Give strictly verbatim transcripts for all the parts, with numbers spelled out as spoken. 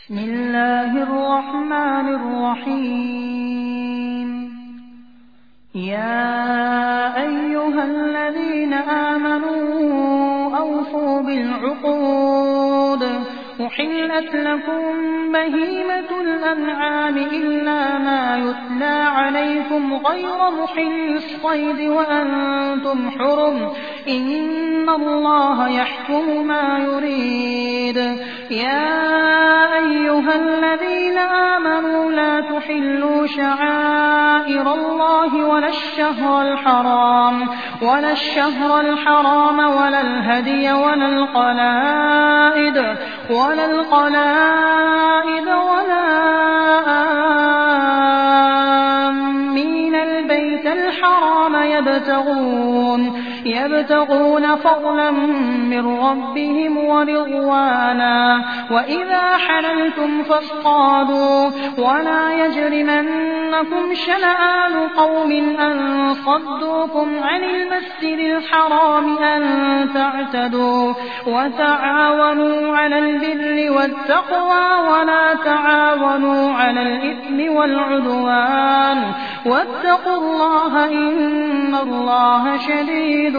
بسم الله الرحمن الرحيم يا أيها الذين آمنوا أوفوا بالعقود أحلت لكم بهيمة الأنعام إلا ما يتلى عليكم غير محل الصيد وأنتم حرم إن الله يحكم ما يريد يا أيها الذين آمنوا لا تحلوا شعائر الله ولا الشهر الحرام ولا الشهر الحرام ولا الهدي ولا القلائد ولا القلائد ولا آمين البيت الحرام يبتغون يبتغون فضلا من ربهم ورضوانا وإذا حللتم فاصطادوا ولا يجرمنكم شنآن قوم أن صدوكم عن المسجد الحرام أن تعتدوا وتعاونوا على البر والتقوى ولا تعاونوا على الإثم والعدوان واتقوا الله إن الله شديد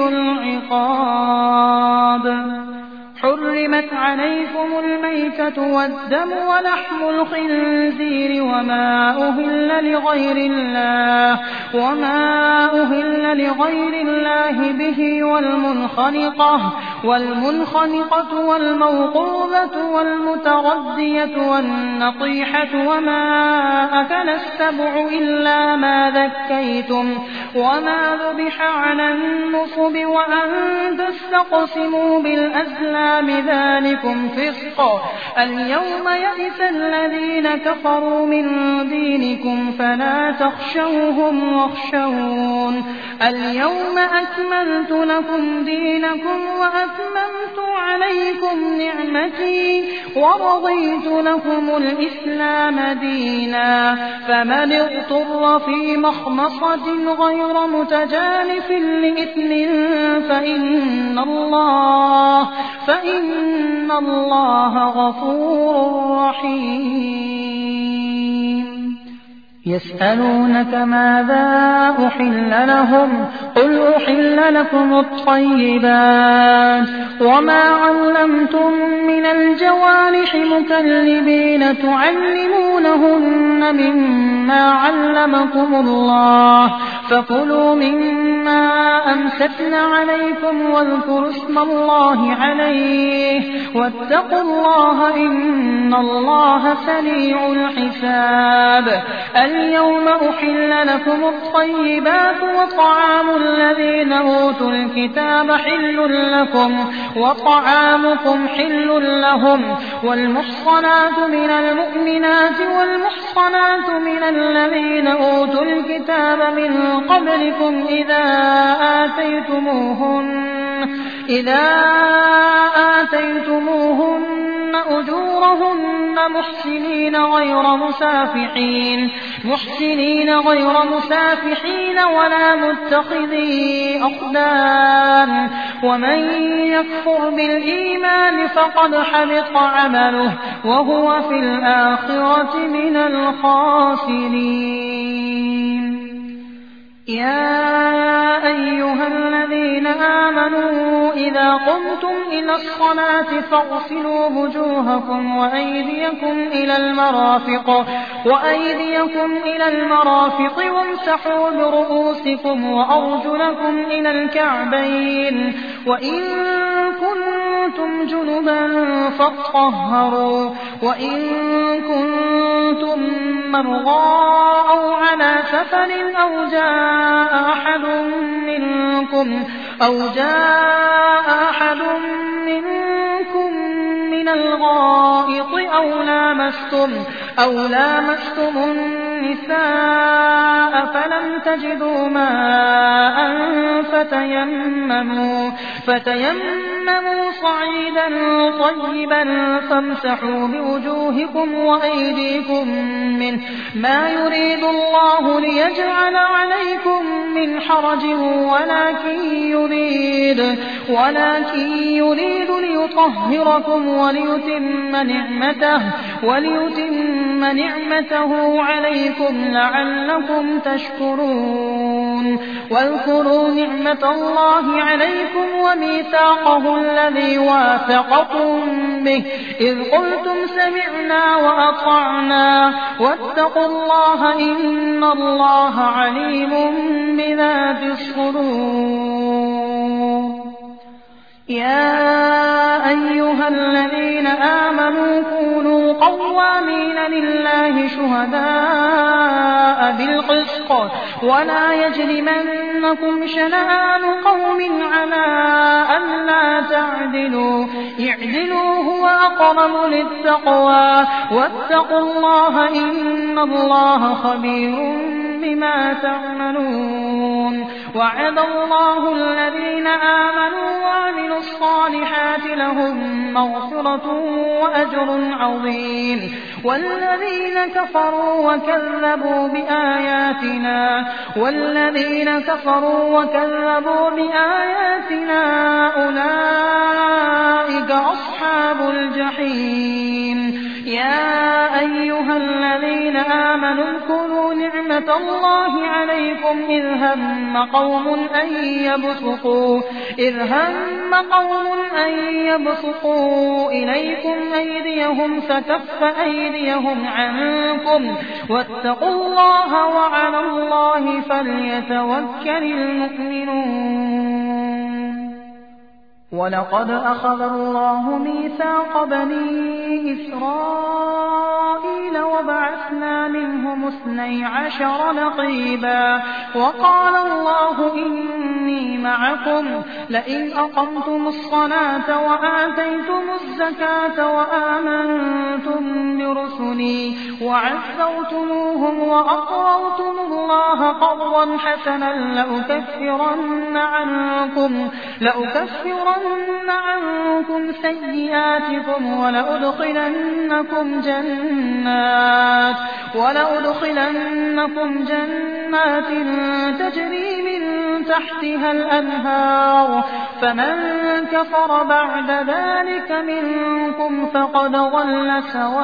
العقاب حرمت عليكم الميتة والدم ولحم الخنزير وما أهل لغير الله وما أهل لغير الله به والمنخنقة والمنخنقة والموقوذة والمتردية والنطيحة وما أكل السبع إلا ما ذكيتم وما ذبح على النصب وأن تستقسموا بالأزلام ذلكم فسق اليوم يئس الذين كفروا من دينكم فلا تخشوهم واخشون اليوم أكملت لكم دينكم وأتممت عليكم نعمتي ورضيت لكم الإسلام دينا فمن اضطر في مخمصة غير متجانف لإثم فإن الله فإن الله غفور رحيم يسألونك ماذا أحل لهم قل أحل لكم الطيبات وما علمتم من الجوارح مكلبين تعلمونهن مما علمكم الله فكلوا مما أمسكن عليكم واذكروا اسم الله عليه واتقوا الله إن الله سريع الحساب اليوم أحل لكم الطيبات وطعام الذين أوتوا الكتاب حل لكم وطعامكم حل لهم والمحصنات من المؤمنات والمحصنات من الذين أوتوا الكتاب من قبلكم إذا آتيتموهن إذا آتيتموهن أجورهن محسنين غير مسافحين محسنين غير مسافحين ولا متخذي أخدان ومن يكفر بالإيمان فقد حبط عمله وهو في الآخرة من الخاسرين يا أيها الذين آمنوا إذا قمتم إلى الصلاة فاغسلوا وجوهكم وأيديكم إلى المرافق وأيديكم إلى المرافق وامسحوا برؤوسكم وأرجلكم إلى الكعبين وإن كنتم جنبا فاطهروا وإن كنتم مرضى أو على سفر أو جاء أحد منكم أو جاء أحد منكم من الغائط أو لامستم أو لامستم النساء فلم تجدوا ماء فتيمموا, فتيمموا صعيدا طيبا فامسحوا بوجوهكم وأيديكم منه ما يريد الله ليجعل عليكم من حرج ولكن يريد, ولكن يريد ليطهركم وليتم نعمته, وليتم نعمته عليكم لعلكم تشكرون. واذكروا نعمة الله عليكم وميثاقه الذي واثقكم به إذ قلتم سمعنا وأطعنا واتقوا الله إن الله عليم بذات الصدور. يا أيها الذين آمنوا كونوا قوامين لله شهداء بالقسط ولا يجرمنكم شنآن قوم على ألا تعدلوا اعدلوا هو أقرب للتقوى واتقوا الله إن الله خبير بما تعملون. وعد الله الذين آمنوا وعملوا الصالحات لهم مغفرة وأجر عظيم والذين كفروا وكذبوا بآياتنا والذين كفروا وكذبوا بآياتنا أولئك أصحاب الجحيم. يا أيها الذين آمنوا اذكروا نعمة الله عليكم إذ هم قوم أن يبسطوا إذ هم قوم أن يبسطوا إليكم أيديهم فكف أيديهم عنكم واتقوا الله وعلى الله فليتوكل المؤمنون. ولقد أخذ الله ميثاق بني إسرائيل وبعثنا منهم اثني عشر نقيبا وقال الله إني معكم لئن أقمتم الصلاة وآتيتم الزكاة وآمنتم برسلي وعزرتموهم وأقرضتم الله قرضا حسنا لأكفرن عنكم لأكفرن عنكم سيئاتكم ولأدخلنكم جنات ولأدخلنكم جنات تجري من تحتها الأنهار فمن كفر بعد ذلك منكم فقد ضل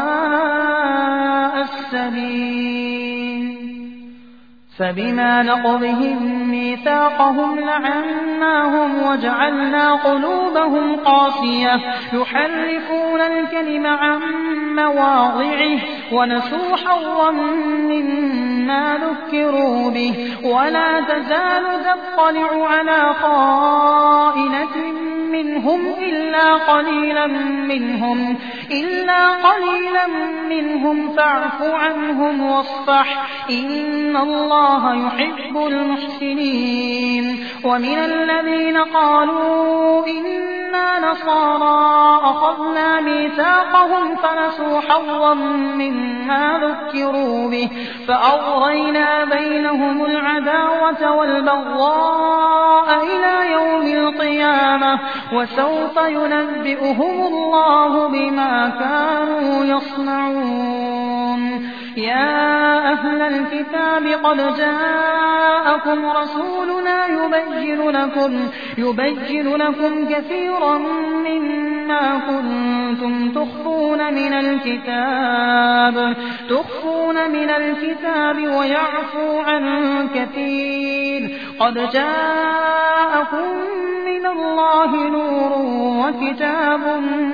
سواء السبيل. فبما نقضهم ميثاقهم لعناهم وجعلنا قلوبهم قاسية يحرفون الكلم عن مواضعه ونسوا حظا مما ذكروا به ولا تزال تطلع على خائنة منهم إلا قليلا منهم إلا قليلا منهم فاعف عنهم واصفح إن الله يحب المحسنين. ومن الذين قالوا إنا نصارى أخذنا ميثاقهم فنسوا حظا مما ذكروا به فأغرينا بينهم العداوة والبغضاء إلى يوم القيامة وسوف ينبئهم الله بما كانوا يصنعون. يا أهل الكتاب قد جاءكم رسولنا يبين لكم, يبين لكم كثيرا مما كنتم تخفون من الكتاب تخفون من الكتاب ويعفو عن كثير قد جاءكم من الله نور وكتاب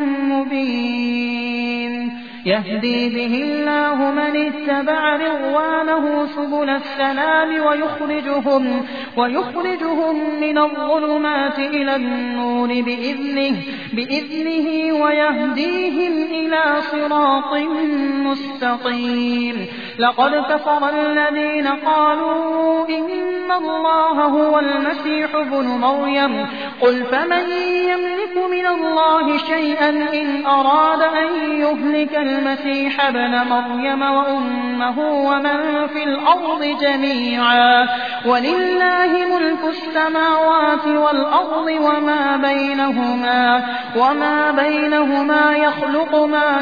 مبين يهدي به الله من اتبع رضوانه سبل السلام ويخرجهم, ويخرجهم من الظلمات إلى النور بإذنه, بإذنه ويهديهم إلى صراط مستقيم. لقد كفر الذين قالوا إن الله هو المسيح ابن مريم قل فمن يملك من الله شيئا إن أراد أن يهلك المسيح ابن مريم وأمه ومن في الأرض جميعا ولله ملك السماوات والأرض وما بينهما وما بينهما يخلق ما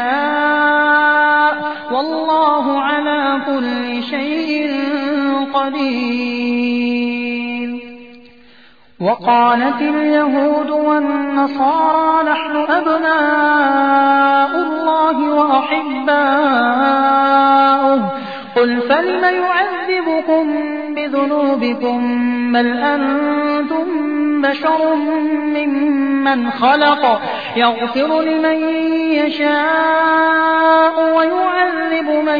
يشاء والله على كل شيء قدير. وقالت اليهود والنصارى نحن أبناء الله وأحباؤه قل فلم يعذبكم بذنوبكم بل أنتم بشر ممن خلق يغفر لمن يشاء ويعذب من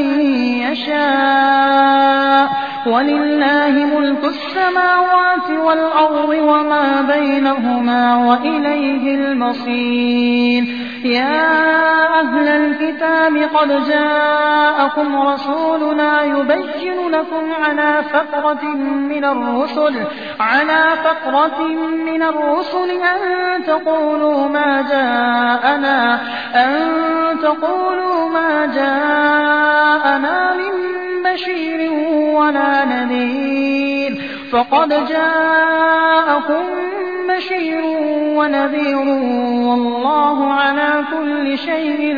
يشاء ولله ملك السماوات والأرض وما بينهما وإليه المصير. يا أهل الكتاب قد جاءكم رسولنا يبين لكم على فترة من الرسل على فترة من الرسل أن تقولوا ما جاءنا أن تقولوا ما جاءنا من بشير ولا نذير فقد جاءكم بشير ونذير والله على كل شيء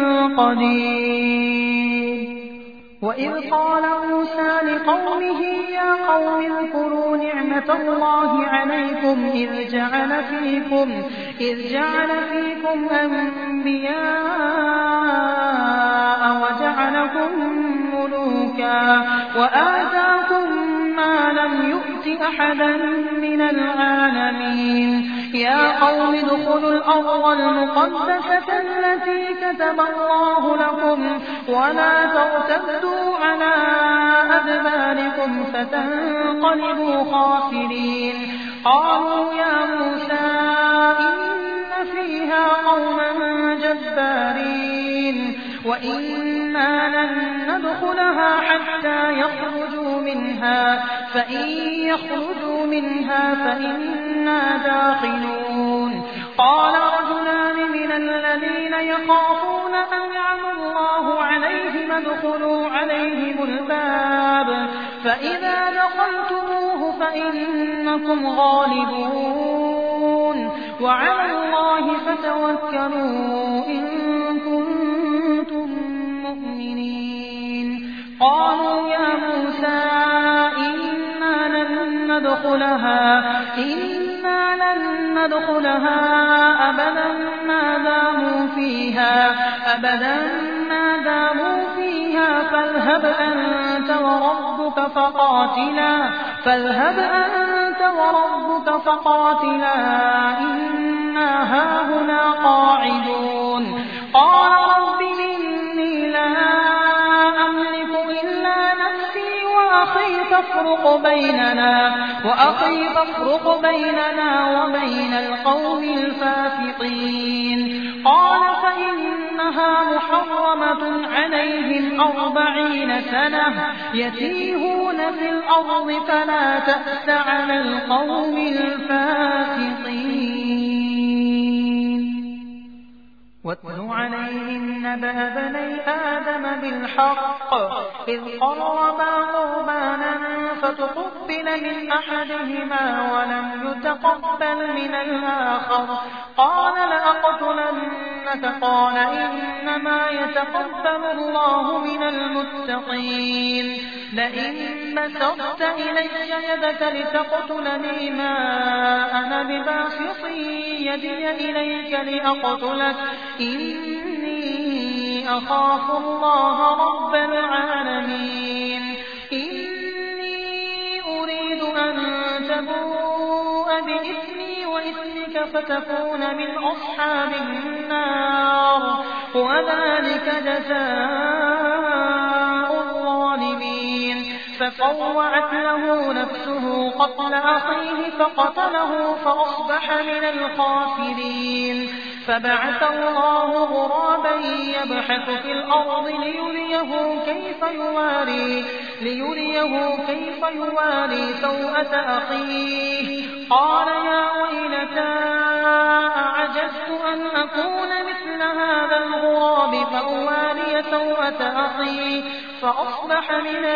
قدير. وإذ قال موسى لقومه يا قوم اذكروا نعمة الله عليكم إذ جعل فيكم إذ جعل فيكم أنبياء وجعلكم ملوكا وآتاكم ما لم يؤت أحدا من العالمين. يا قوم ادخلوا الأرض المقدسة التي كتب الله لكم ولا ترتدوا على أدباركم فتنقلبوا خاسرين. قالوا يا موسى إن فيها قوما جبارين وإنا لن ندخلها حتى يخرجوا منها فإن يخرجوا منها فإنا داخلون. قال رجلان من الذين يخافون أنعم الله عليهم ادخلوا عليهم الباب فإذا دخلتموه فإنكم غالبون وعلى الله فتوكلوا إن كنتم مؤمنين. قالوا يا موسى إنا لن ندخلها إنا لن ندخلها أبدا ما داموا فيها أبدا ما داموا فيها فاذهب أنت وربك فقاتلا فاذهب أنت وربك فقاتلا إنا هاهنا قاعدون. قال رب إني لا أملك إلا نفسي وأخي تفرق بيننا وأخي تفرق بيننا وبين القوم الفاسقين. قال فإنها محرمة عليهم أربعين سنة يتيهون في الأرض فلا تأس على القوم الفاسقين. واتل عليهم نبأ بني آدم بالحق إذ قربا قربانا فتقبل من أحدهما ولم يتقبل من الآخر قال لأقتلنك قال إنما يتقبل الله من المتقين. لئن بسطت إلي يدك لتقتلني ما أنا بباسط يدي إليك لأقتلك إني أخاف الله رب العالمين. إني أريد أن تبوء بإثمي وإثمك فتكون من أصحاب النار وذلك جزاء الظالمين. فطوعت له نفسه قتل أخيه فقتله فأصبح من الخاسرين. فبعث الله غرابا يبحث في الأرض ليريه كيف يواري ليريه كيف يواري سوءة أخيه قال يا ويلتى أعجزت أن أكون مثل هذا الغراب فأواري توبة أخيه فأصبح من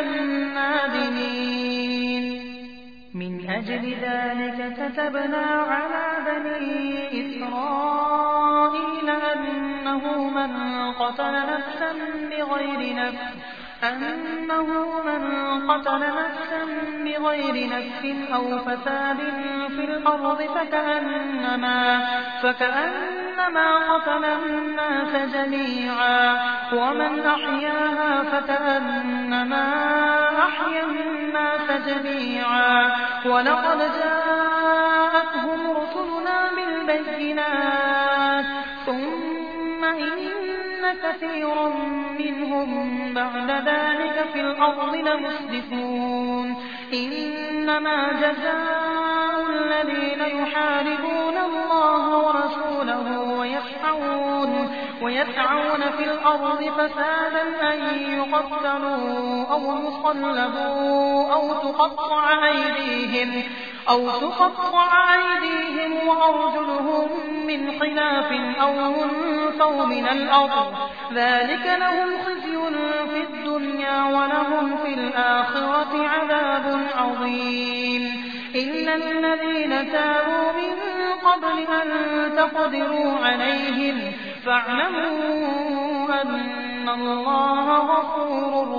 النادمين. من أجل ذلك كتبنا على بني إسرائيل أنه من قتل نفسا بغير نفس أنه من قتل نفسا بغير نفس أو فساد في الأرض فكأنما, فكأنما قتل الناس جميعا ومن أحياها فكأنما أحيا الناس جميعا ولقد جاءتهم رسلنا بالبينات ثم إن كثيرا منهم بعد ذلك في الأرض لمسرفون. إنما جزاء الذين يحاربون الله ورسوله ويسعون, ويسعون في الأرض فسادا أن يقتلوا أو يصلبوا أو تقطع أيديهم أو تقطع أيديهم وأرجلهم من خلاف أو ينفوا من الأرض ذلك لهم خزي في الدنيا ولهم في الآخرة عذاب عظيم. إلا الذين تابوا من قبل أن تقدروا عليهم فاعلموا أن الله غفور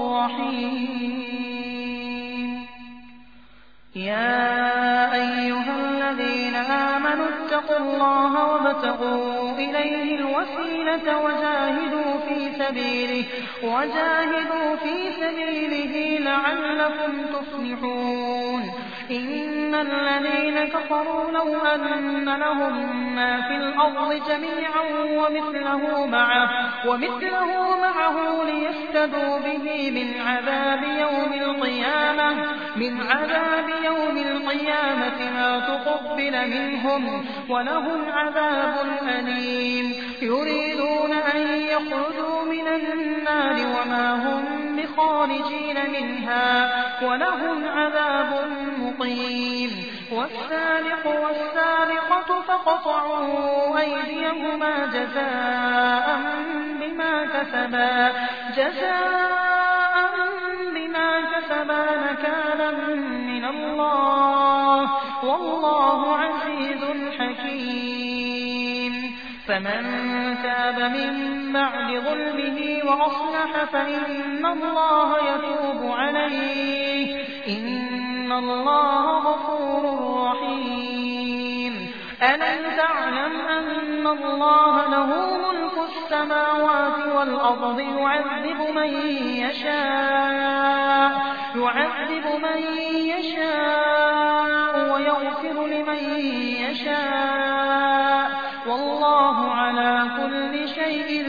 رحيم. يا أيها الذين آمنوا اتقوا الله وابتغوا إليه الوسيلة وجاهدوا في سبيله, وجاهدوا في سبيله لعلكم تفلحون. إن الذين كفروا لو أن لهم ما في الأرض جميعا ومثله معه, ومثله معه ليفتدوا به من عذاب يوم القيامة من عذاب يوم القيامة ما تقبل منهم ولهم عذاب أليم. يريدون أن يخرجوا من النار وما هم بخارجين منها ولهم عذاب مقيم. والسارق والسارقة فاقطعوا أيديهما جزاء بما كسبا جزاء بما كسبا نكالا من الله والله عزيز حكيم. فمن تاب من بعد ظلمه وأصلح فإن الله يتوب عليه إن الله غفور رحيم. ألم تعلم أن الله له ملك السماوات والأرض يعذب من يشاء يعذب من يشاء ويغفر لمن يشاء والله على كل شيء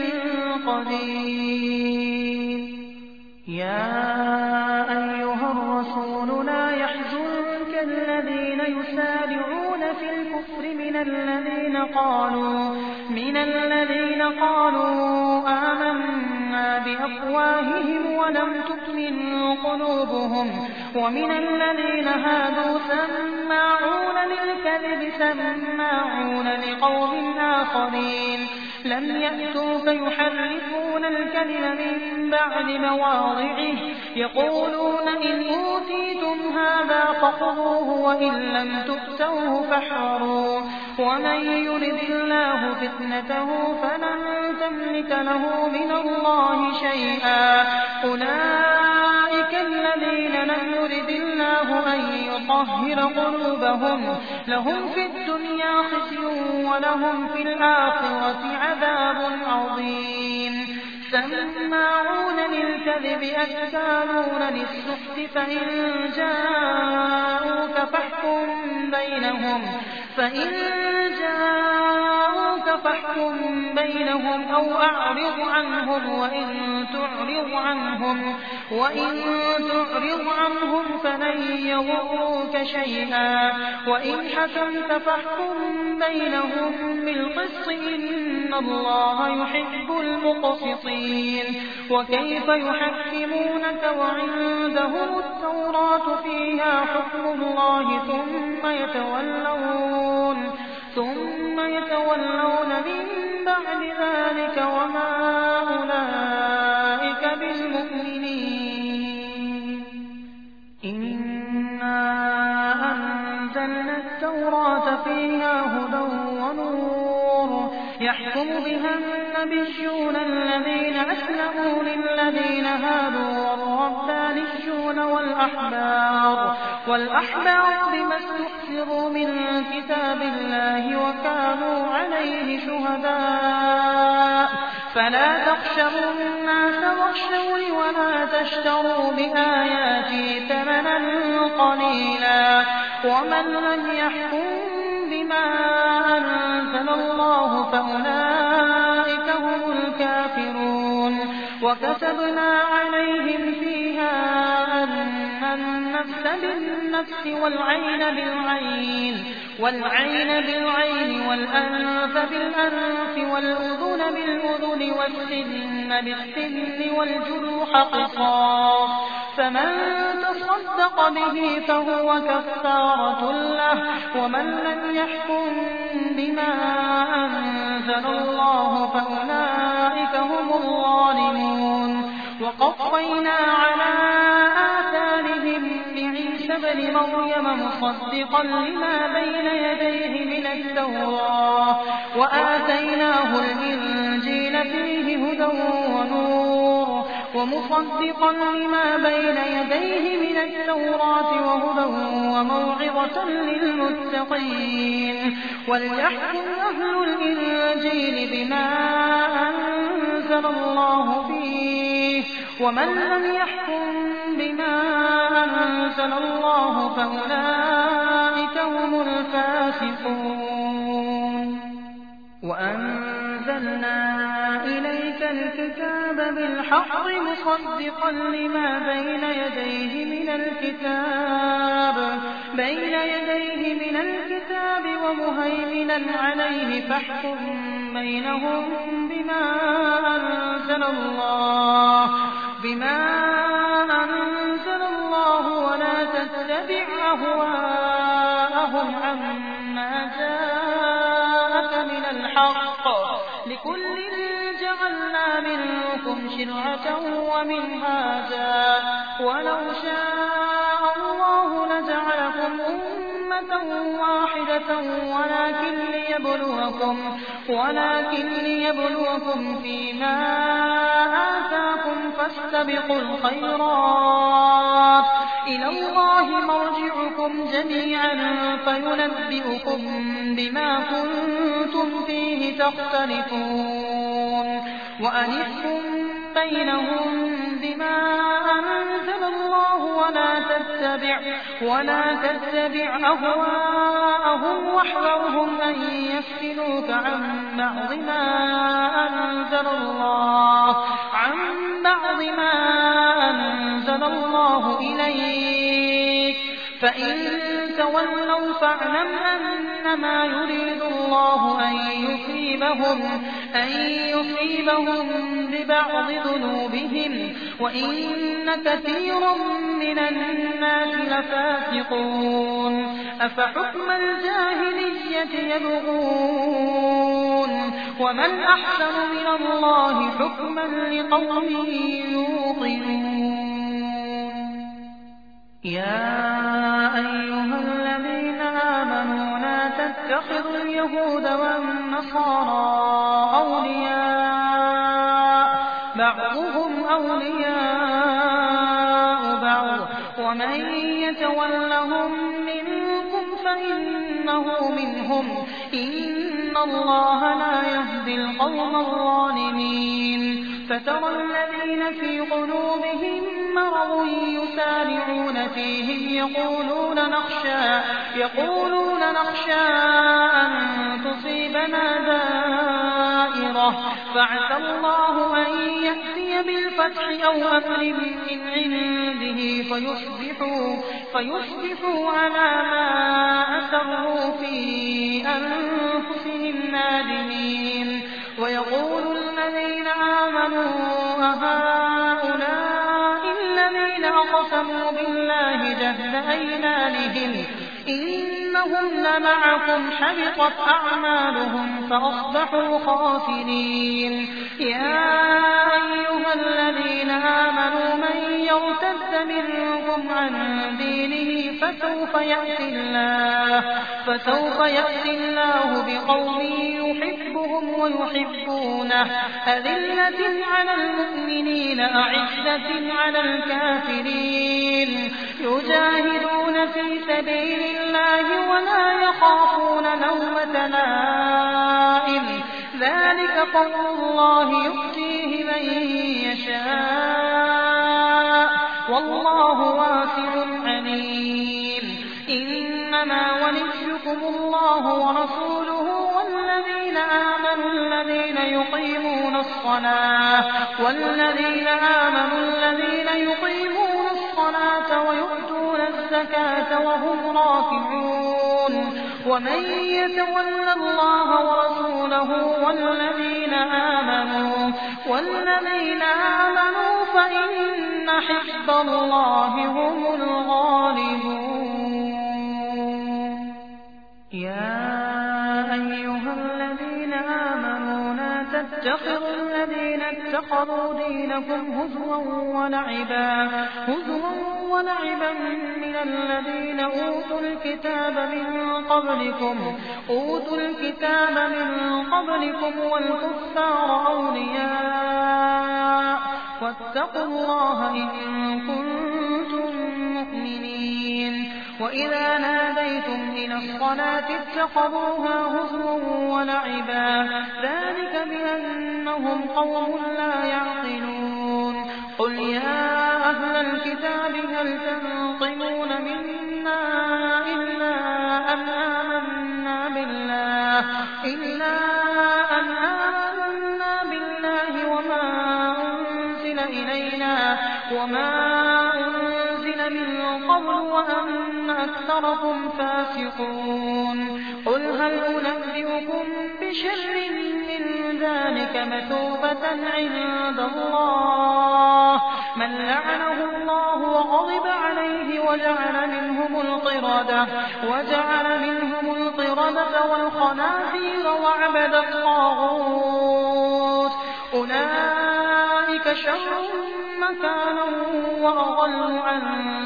قدير. يا أيها الرسول لا يحزنك الذين يسارعون في الكفر من الذين قالوا من الذين قالوا آمنا بأفواههم ولم تؤمن قلوبهم ومن الذين هادوا سماعون للكذب سماعون لقوم آخرين لم يأتوك يحرفون الكلم من بعد مواضعه يقولون إن أوتيتم هذا فخذوه وإن لم تؤتوه فاحذروا ومن يرد الله فتنته فلن تملك له من الله شيئا. أولئك الذين لم يرد الله أن يطهر قلوبهم لهم في الدنيا خزي ولهم في الآخرة عذاب عظيم. سماعون للكذب أكالون للسحت فإن جاءوك فاحكم بينهم فإن جاءوك فاحكم بينهم أو أعرض عنهم وإن تعرض عنهم وإن تعرض عنهم فلن يضروك شيئا وإن حكمت فاحكم بينهم بالقسط إن الله يحب المقسطين. وكيف يحكمونك وعندهم التوراة فيها حكم الله ثم يتولون ثم يتولون من بعد ذلك وما أولئك النبيون الذين أسلموا للذين هادوا والربانيون والأحبار والأحبار بما استحفظوا من كتاب الله وكانوا عليه شهداء فلا تخشوا الناس واخشوني ولا تشتروا بآياتي ثمنا قليلا ومن لم يحكم بما أنزل الله فأولئك هم الكافرون وكتبنا عليهم فيها أن النفس بالنفس والعين بالعين والعين بالعين والأنف بالأنف والأذن بالأذن والسن بالسن والجروح قصاص فمن تصدق به فهو كفارة له ومن لم يحكم بما أنزل الله فأولئك هم الظالمون وقفينا على آثارهم بعيسى ابن مريم مصدقا لما بين يديه من التوراة وآتيناه الإنجيل فيه هدى ونور ومصدقا لما بين يديه من التوراة وهدى وموعظة للمتقين وليحكم أهل الإنجيل بما أنزل الله فيه ومن لم يحكم بما أنزل الله فأولئك هم الفاسقون وأنزلنا إليك الكتاب بالحق مصدقا لما بين يديه من الكتاب بين يديه من الكتاب ومهيمنا عليه فاحكم بينهم بما أنزل الله بما أنزل الله ولا تتبع أهواءهم عما جاءك من الحق لكل جعلنا منكم شرعة ومنهاجا ولو شاء الله لجعلكم أمة واحدة ولكن ليبلوكم ولكن ليبلوكم فيما آتاكم فاستبقوا الخيرات إلى الله مرجعكم جميعا فينبئكم بما كنتم فيه تختلفون وأنحكم بينهم بما أنزل الله ولا تتبع ولا تتبع أهواءهم واحذرهم أن يفتنوك عن بعض ما أنزل الله عن بعض ما أنزل الله إليك فإن تولوا فاعلم أنما يريد الله أن يصيبهم أن يصيبهم ببعض ذنوبهم وإن كثيرا من الناس لفاسقون أفحكم الجاهلية يبغون ومن أحسن من الله حكما لقوم يوقنون يا أيها الذين آمنوا لا تتخذوا اليهود والنصارى أولياء بعضهم أولياء بعض ومن يتولهم منكم فإنه منهم إن الله لا يهدي القوم الظالمين فترى الذين في قلوبهم مرض يسارعون فيهم يقولون نخشى يقولون نخشى أن تصيبنا دائرة فعسى الله أن يأتي بالفتح أو أمر من عنده فيصبحوا فيصبحوا على ما أسروا في أنفسهم نادمين ويقول الذين آمنوا أهؤلاء الذين أقسموا بالله جهد أيمانهم إنهم لمعكم حبطت أعمالهم فأصبحوا خاسرين يا أيها الذين آمنوا من يرتد منكم عن دينه فسوف يأتي الله فسوف يأتي الله بقوم يحبهم ويحبونه أذلة على المؤمنين أعزة على الكافرين يجاهدون في سبيل الله ولا يخافون لومة لائم ذلك فضل الله يؤتيه من يشاء والله واسع عليم إنما وليكم الله ورسوله والذين آمنوا الذين يقيمون الصلاة والذين آمنوا الذين يقيمون الصلاة ويؤتون الزكاة وهم راكعون ومن يتول الله ورسوله والذين آمنوا والذين آمنوا فإن حزب الله هم الغالبون يا أيها الذين آمنوا لا تتخذوا الذين اتخذوا دينكم هزوا ولعبا هزوا ولعبا من الذين أوتوا الكتاب من قبلكم أوتوا الكتاب من قبلكم والكفار أولياء واتقوا الله إن كنتم مؤمنين وإذا ناديتم إلى الصلاة اتخذوها هزوا ولعبا ذلك بأنهم قوم لا يعقلون قل يا أهل الكتاب هل تنقمون منا إلا أن آمنا بالله إلا أن آمنا بالله وما أنزل إلينا وما أنزل من قبل وأن أكثركم فاسقون قل هل أنبئكم بشر من ذلك مثوبة عند الله من لعنه الله وغضب عليه وجعل منهم القردة وجعل منهم القردة والخنازير وعبد الطاغوت أولئك شر مكانا وأضل عن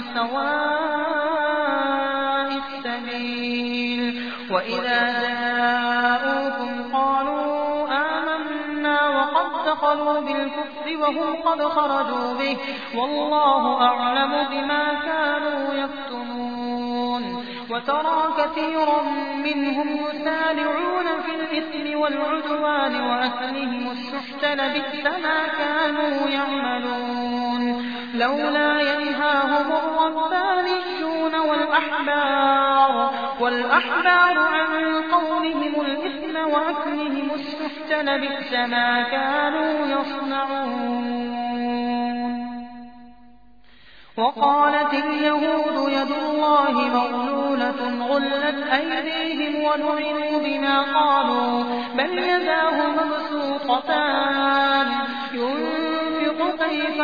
سواء السبيل وإذا جاءوكم قالوا آمنا وقد دخلوا بالكفر وهم قد خرجوا به والله أعلم بما كانوا يكتمون وترى كثيرا منهم يسارعون في الإثم والعدوان وأكلهم السحت لبئس ما كانوا يعملون لولا ينهاهم الربانيون والأحبار والأحبار عن قولهم الإثم وأكلهم السحت لبئس ما كانوا يصنعون وقالت اليهود يد الله مغلولة غلت أيديهم ولعنوا بما قالوا بل يداه مبسوطتان ينفق كيف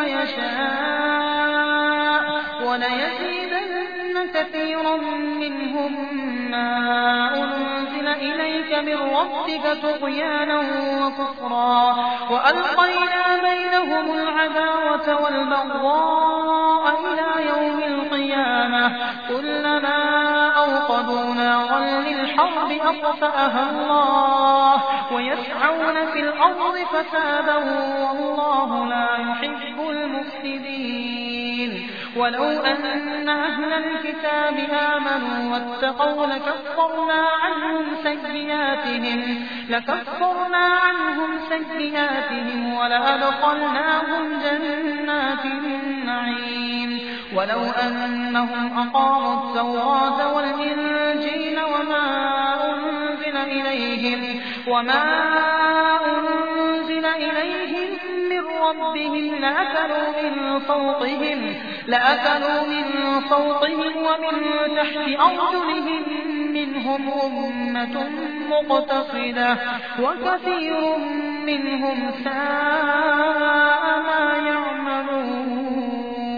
يشاء وليزيدن كثيرا منهم ما أنزل إليك من ربك طغيانا وكفرا وألقينا بينهم العداوة والبغضاء إلى يوم القيامة كلما أوقدوا نارا للحرب أطفأها الله ويسعون في الأرض فسادا والله لا يحب المفسدين ولو أن أهل الكتاب آمنوا واتقوا لكفرنا عنهم سيئاتهم لكفرنا عنهم سيئاتهم ولأدخلناهم جنات النعيم ولو أنهم أقاموا التوراة والإنجيل وما أنزل إليهم وما أنزل إليهم من ربهم لأكلوا من فوقهم لأكلوا من فوقهم ومن تحت أرجلهم منهم أمة مقتصدة وكثير منهم ساء ما يعملون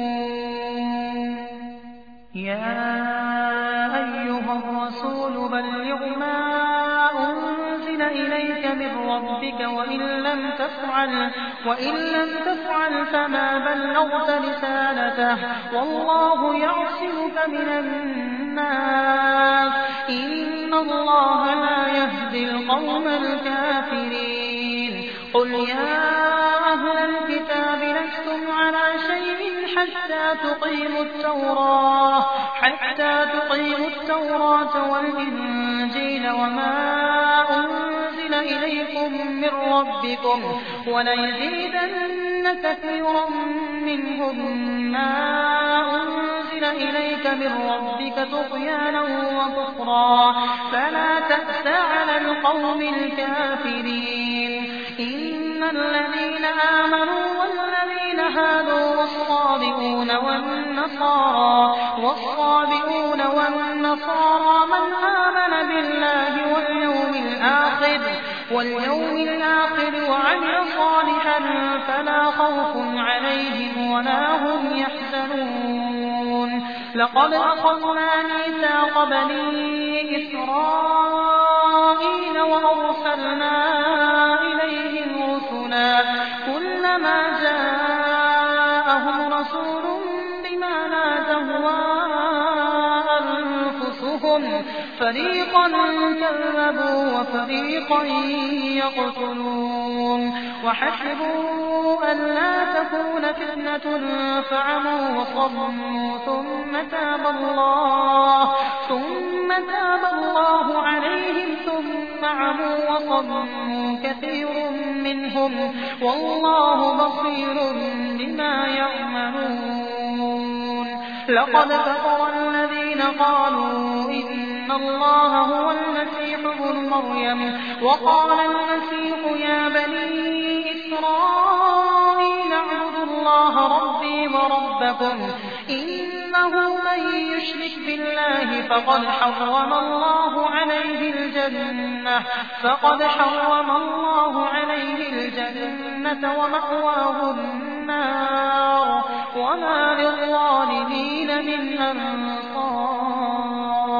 يا أيها الرسول بلغ ما أنزل إليك من ربك وإن لم تفعل وإن لم تفعل فما بلغت رسالته والله يعصمك من الناس إن الله لا يهدي القوم الكافرين قل يا أهل الكتاب لستم على شيء حتى تقيموا التوراة حتى تقيموا التوراة والإنجيل وما أنزل إليكم من ربكم وليزيدن كثيرا منهم ما أنزل إليك من ربك طغيانا وكفرا فلا تأس على القوم الكافرين إن الذين آمنوا والذين هادوا والصابئون والنصارى والصابئون والنصارى من آمن بالله واليوم الآخر واليوم الآخر وعمل صالحا فلا خوف عليهم ولا هم يحزنون لقد أخذنا ميثاق بني إسرائيل وأرسلنا إليهم رسلا كلما جاءهم رسول بما لا تهوى أنفسهم فريقا كذبوا وفريقا يقتلون وحسبوا ألا تكون فتنة فعموا وصموا ثم تاب الله ثم تاب الله عليهم ثم عموا وصموا كثير منهم والله بصير بما يعملون لقد كفر الذين قالوا إن الله هو المسيح ابن مريم وقال المسيح يا بني إسرائيل اعبدوا الله ربي وربكم إنه من يشرك بالله فقد حرم الله عليه الجنة فقد حرم الله عليه الجنة ومأواه النار وما للظالمين من أنصار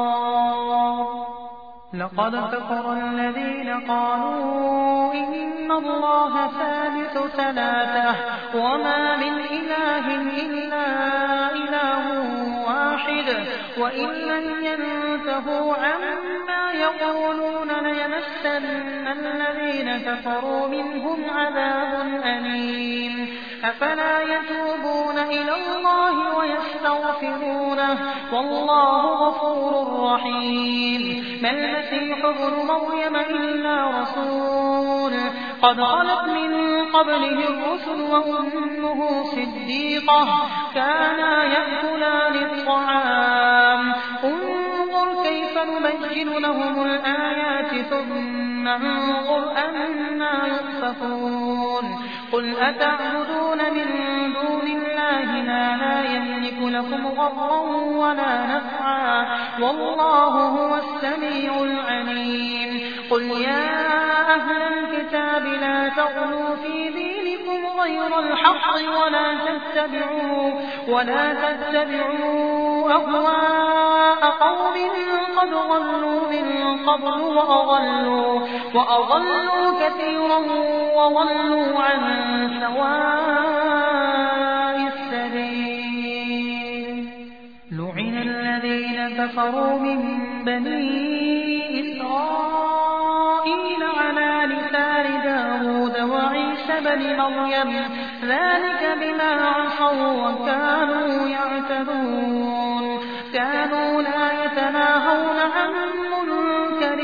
لقد كفر الذين قالوا إن الله ثالث ثلاثة وما من إله إلا إله واحد وإن لم ينتهوا عما يقولون ليمسن الذين كفروا منهم عذاب أليم أفلا يتوبون إلى الله ويستغفرونه والله غفور رحيم ما المسيح ابن مريم إلا رسول قد خلت من قبله الرسل وأمه صديقة كانا يأكلان الطعام انظر كيف نبين لهم الآيات ثم انظر أنا يؤفكون قل أتعبدون من دون الله ما لا يملك لكم ضرا ولا نفعا والله هو السميع العليم قل يا أهل الكتاب لا تغلوا في دينكم غير الحق ولا تتبعوا ولا تتبعوا أهواء قوم قد ضلوا من قبل وأضلوا وأضلوا كثيرا وضلوا عن سواء السبيل لعن الذين كفروا من بني إسرائيل على لسان داود وعيسى بن مريم ذلك بما عصوا وكانوا يعتدون كانوا لا يتناهون عن منكر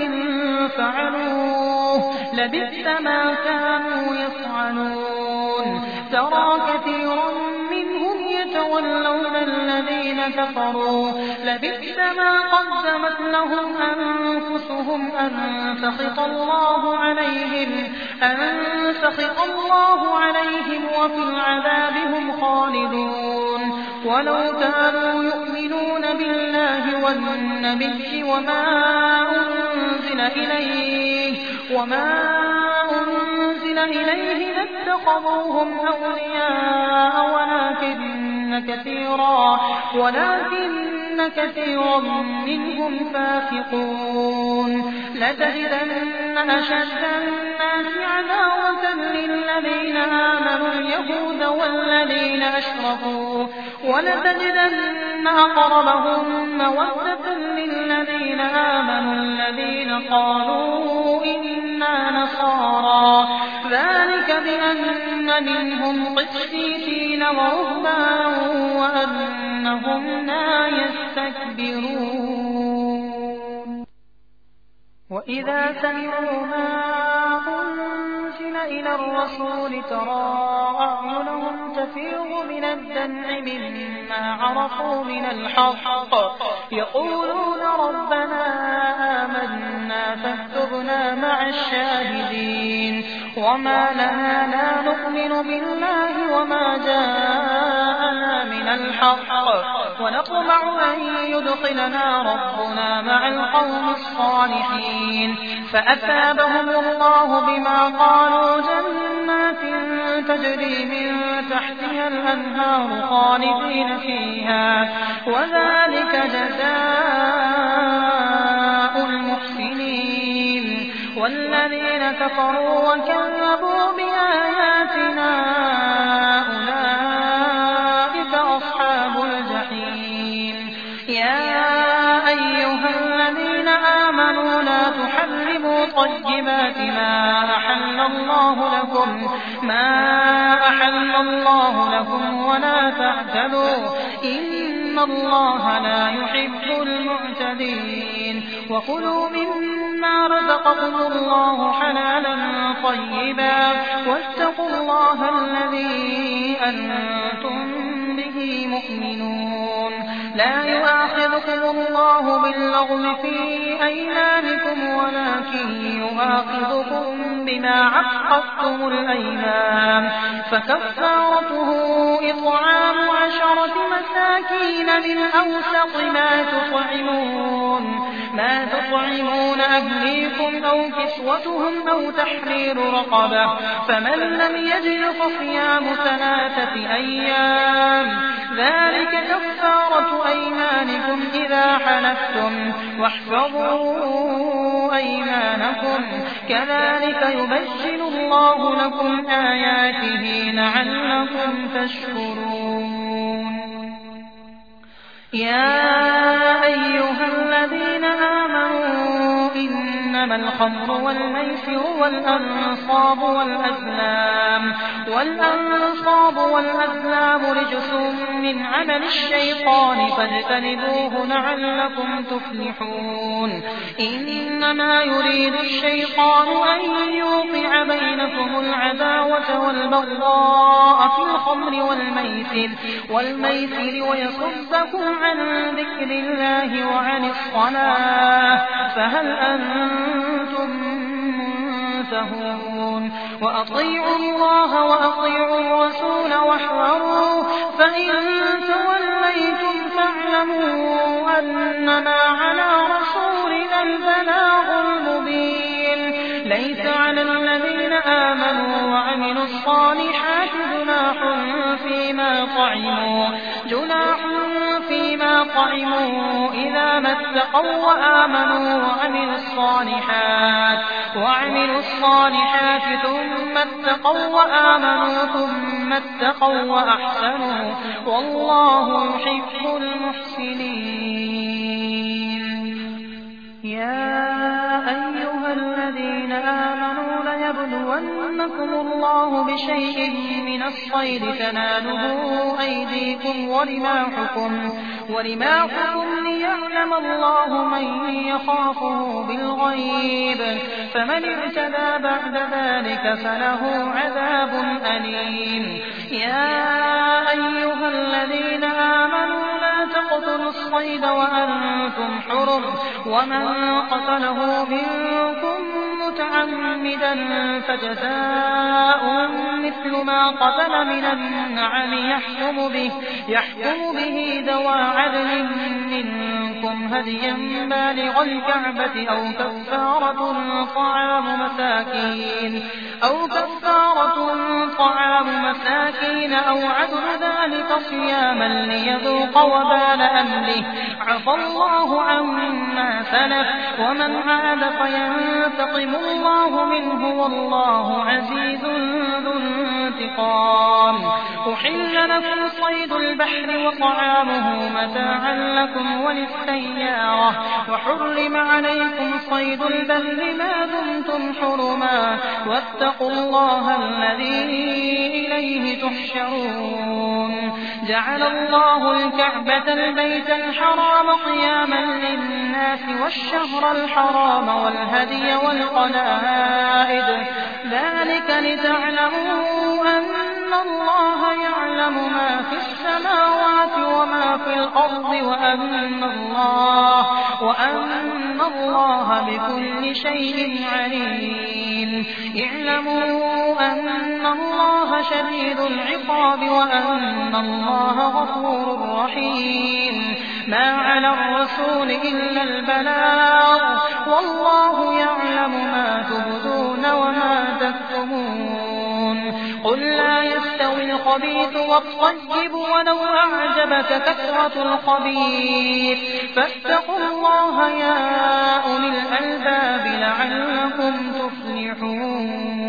فعلوه لبئس ما كانوا يفعلون ترى كثيرا منهم يتولون الذين كفروا لبئس ما قدمت لهم أنفسهم أن سخط الله عليهم أن سخط الله عليهم وفي العذاب هم خالدون ولو كانوا يؤمنون بالله والنبي وما أنزل إليه وما أنزل إليه لاتخذوهم أولياء ولكن كثيرا ولكن كثيرا منهم فاسقون لتجدن أشد الناس عداوة للذين آمنوا اليهود والذين أشركوا ولتجدن أقربهم مودة للذين آمنوا الذين قالوا إنا نصارى ذلك بأن منهم قسيسين ورهبانا وأنهم لا يستكبرون وإذا سمعوا ما أنزل إلى الرسول ترى أعينهم تفيض من الدمع مما عرفوا من الحق يقولون ربنا آمنا فاكتبنا مع الشاهدين وما لنا لا نؤمن بالله وما جاءنا من الحق ونطمع أن يدخلنا ربنا مع القوم الصالحين فأثابهم الله بما قالوا جنات تجري من تحتها الأنهار خالدين فيها وذلك جزاء المحسنين والذين كفروا وكذبوا بآياتنا أولئك أصحاب الجحيم يا أيها الذين آمنوا لا تحرموا طيبات ما أحل الله لكم ما أحل الله لكم ولا تعتدوا إن الله لا يحب المعتدين وكلوا مما رزقكم الله حلالا طيبا واتقوا الله الذي أنتم به مؤمنون لا يؤاخذكم الله باللغو في أيمانكم ولكن يؤاخذكم بما عقدتم الأيمان فكفارته إطعام عشرة مساكين من أوسط ما تطعمون ما تطعمون أهليكم أو كسوتهم أو تحرير رقبة فمن لم يجد فصيام ثلاثة أيام ذلك كفارة أيمانكم إذا حلفتم واحفظوا أيمانكم كذلك يبين الله لكم آياته لعلكم تشكرون يا أيها الذين آمنوا إنما الخمر والميسر والأنصاب والأزلام والأنصاب والأزلام رجس من عمل الشيطان فاجتنبوه لعلكم تفلحون إنما يريد الشيطان أن يوقع بينكم العداوة والبغضاء في الخمر والميسر والميسر ويصدكم عن ذكر الله وعن الصلاة فهل أنتم منتهون وأطيعوا الله وأطيعوا الرسول واحذروا فإن توليتم فاعلموا أنما على رسولنا البلاغ المبين ليس على الذين آمنوا وعملوا الصالحات جناح فيما طعموا جناح فيما طعموا إذا ما اتقوا وآمنوا وعملوا الصالحات وعملوا الصالحات ثم اتقوا وآمنوا ثم اتقوا وأحسنوا والله يحب المحسنين يا أيها الذين آمنوا ليبلونكم الله بشيء من الصيد تناله أيديكم ورماحكم ورماحكم ليعلم الله من يخافه بالغيب فمن اعتدى بعد ذلك فله عذاب أليم يا أيها الذين آمنوا لا تقتلوا الصيد وأنتم حرم ومن قتله منكم متعمدا فجزاء مثل ما قتل من النعم يحكم به, يحكم به ذوى عدل منكم منكم هديا بالغ الكعبة أو كفارة طعام مساكين أو كفارة طعام مساكين أو عدل ذلك صياما ليذوق وبال أمره عفى الله عما سلف ومن عاد فينتقم الله منه والله عزيز ذو انتقام. أحل لكم صيد البحر وطعامه متاعا لكم وللسيارة وحرم عليكم صيد البر ما دمتم حرما واتقوا الله الذي إليه تحشرون. جعل الله الكعبة البيت الحرام قياما للناس والشهر الحرام والهدي والقلائد ذلك لتعلموا أن الله يعلم ما في السماوات وما في الأرض وأن الله, وأن الله بكل شيء عليم. اعلموا أن الله شديد العقاب وأن الله غفور رحيم. ما على الرسول إلا البلاغ والله يعلم ما تبدون وما تكتمون. قل لا يستوي الخبيث والطيب ولو أعجبك كثرة الخبيث فاتقوا الله يا أولي الألباب لعلكم تفلحون.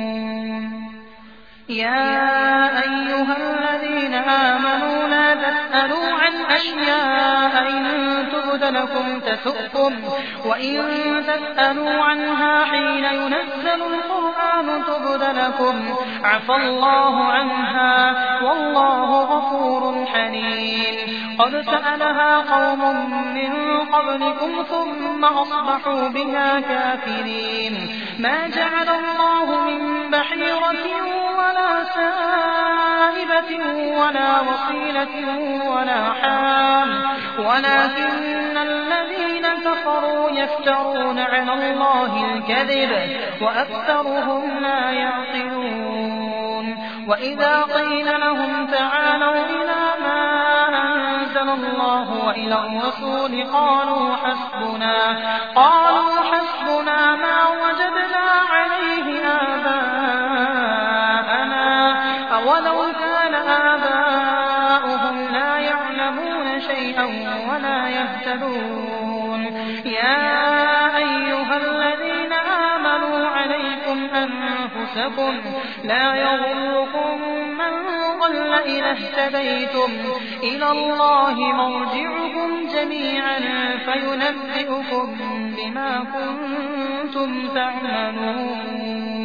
يا أيها الذين آمنوا لا تسألوا عن أشياء إن تبد لكم تسؤكم وإن تسألوا عنها حين ينزل القرآن تبد لكم عفى الله عنها والله غفور حليم. قد سألها قوم من قبلكم ثم أصبحوا بها كافرين. ما جعل الله من بحيرة ولا سائبة ولا وصيلة ولا حام ولكن الذين كفروا يفترون على الله الكذب وأكثرهم لا يعقلون. وإذا قيل لهم تعالوا إلى ما أنزل الله وإلى الرسول قالوا حسبنا قالوا حسبنا ما وجدنا عليه آباءنا أولو كان آباؤهم لا يعلمون شيئا ولا يهتدون. يا أيها الذين آمنوا عليكم أنفسكم لا يضركم من ضل إذا اهتديتم إلى الله مرجعكم جميعا فينبئكم بما كنتم تعملون.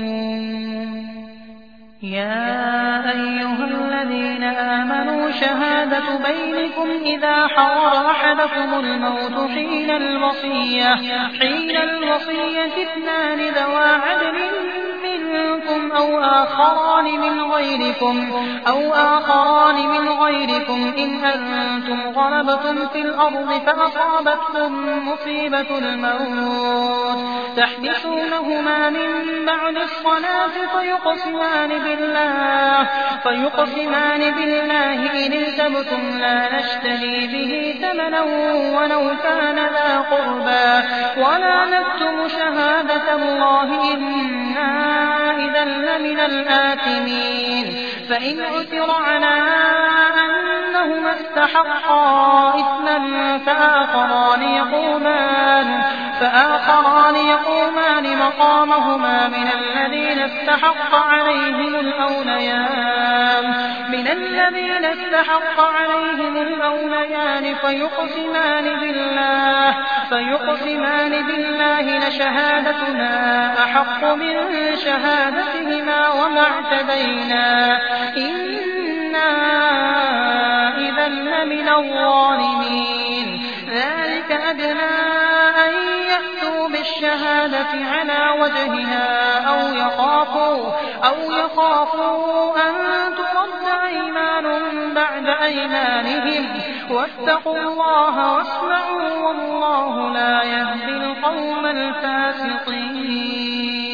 يا أيها الذين آمنوا شهادة بينكم إذا حضر أحدكم الموت حين الوصية حين الوصية اثنان ذوى عدل منكم أو آخران من غيركم أو آخران من غيركم إن أنتم غلبتم في الأرض فأصابتكم مصيبة الموت تحبسونهما من بعد الصلاة فيقسمان بالله فيقسمان بالله إن ارتبتم لا نشتري به ثمنا ولو كان ذا قربى ولا نكتم شهادة الله إنا إذا لمن الآثمين. فإن عثر على أنهما استحقا إثما فآخران يقومان فآخران يقومان مقامهما من الذين استحق عليهم الأوليان من الذين استحق عليهم الأوليان فيقسمان بالله فيقسمان بالله لشهادتنا أحق من شهادتهما وما اعتدينا إنا إذا لمن الظالمين. ذلك أدنى أن يأتوا بالشهادة على وجهها أو يخافوا أو يخافوا أن ترد أيمان بعد أيمانهم واتقوا الله واسمعوا والله لا يهدي القوم الفاسقين.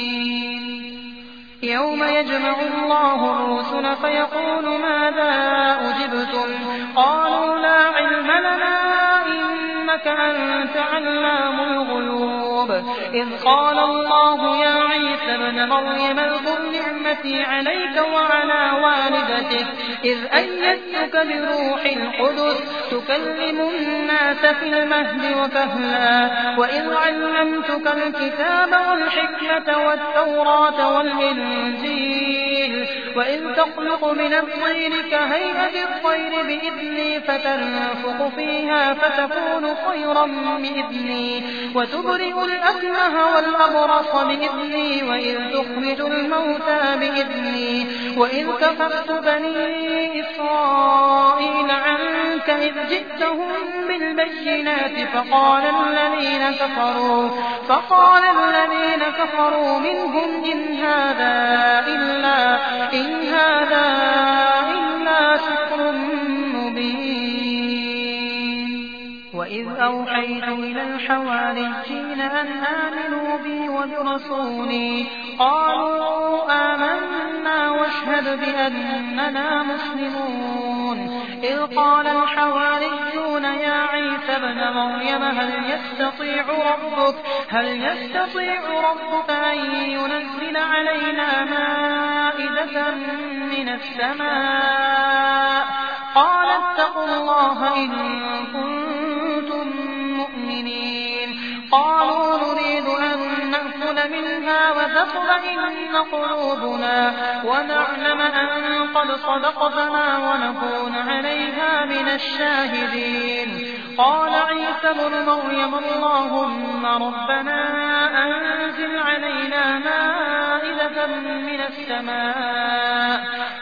يوم يجمع الله الرسل فيقول ماذا أجبتم قالوا لا علم لنا إنك أنت علام الغيوب إذ قال الله يا عيسى ابن مريم اذكر نعمتي عليك وعلى والدتك إذ أيدتك بروح القدس تكلم الناس في المهد وكهلا وإذ علمتك الكتاب والحكمة والتوراة والإنجيل وإذ تخلق من الطين كهيئة الطير بإذني فتنفخ فيها فتكون طيرا بإذني وتبرئ الأكمه والأبرص بإذني وإذ تخرج الموتى بإذني وإذ كففت بني إسرائيل عنك إذ جئتهم بالبينات فقال الذين كفروا فقال الذين كفروا منهم إن هذا إلا إن هذا إلا سحر مبين وإذ أوحيت إلى الحواريين أن آمنوا بي وبرسولي قالوا آمنا واشهد بأننا مسلمون إذ قال الحواريون يا عيسى ابن مريم هل يستطيع ربك هل يستطيع ربك أن ينزل علينا مائدة من السماء قال اتقوا الله إن كنتم مؤمنين قالوا نريد أن نأكل منها وتطمئن قلوبنا ونعلم أن قد صدقتنا ونكون عليها من الشاهدين قال عيسى ابن مريم اللهم ربنا أنزل علينا مائدة من السماء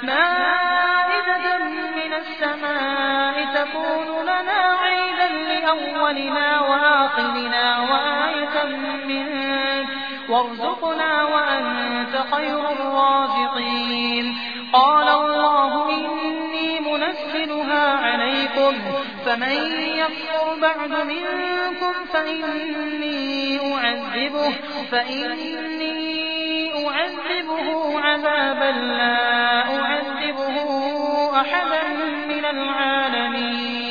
مائدة من السماء تكون لنا عيدا لأولنا وآخرنا وآية منك وارزقنا وأنت خير الرازقين قال الله إني منزلها عليكم فمن يكفر بعد منكم فإني أعذبه فإني أعذبه عذابا لا أعذبه أحدا من العالمين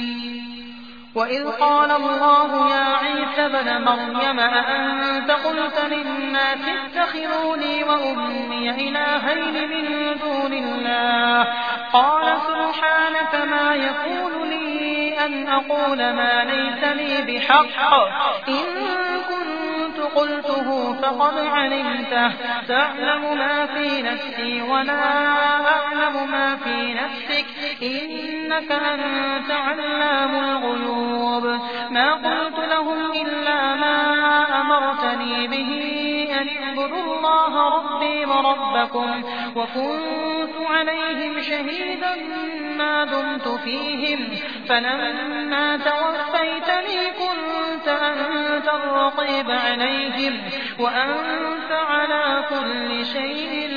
وإذ قال الله يا عيسى ابن مريم أأنت قلت للناس اتخذوني وأمي إلهين من دون الله قال سبحانك ما يكون لي أن أقول ما ليس لي بحق إن كنت قلته فقد علمته تعلم ما في نفسي ولا أعلم ما في نفسك إنك أنت علام الغيوب ما قلت لهم إلا ما أمرتني به أن اعبدوا الله ربي وربكم وكنت عليهم شهيدا ما دمت فيهم فلما توفيتني كنت أنت الرقيب عليهم وأنت على كل شيء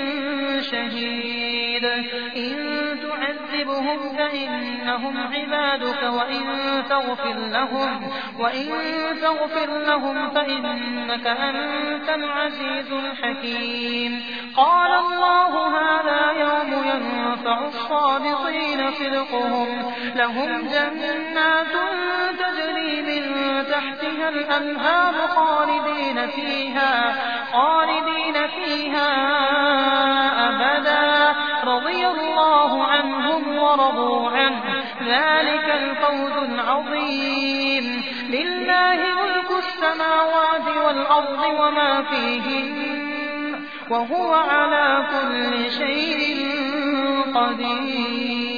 شهيد إن تعذبهم فإنهم عبادك وإن تغفر لهم وإن تغفر لهم فإنك أنت العزيز الحكيم قال الله هذا يوم ينفع الصادقين صدقهم لهم جنات تجري من تحتها الأنهار خالدين فيها خالدين فيها أبدا رضي الله عنهم ورضوا عنه ذلك الفوز العظيم لله ملك السماوات والأرض وما فيهن وهو على كل شيء قدير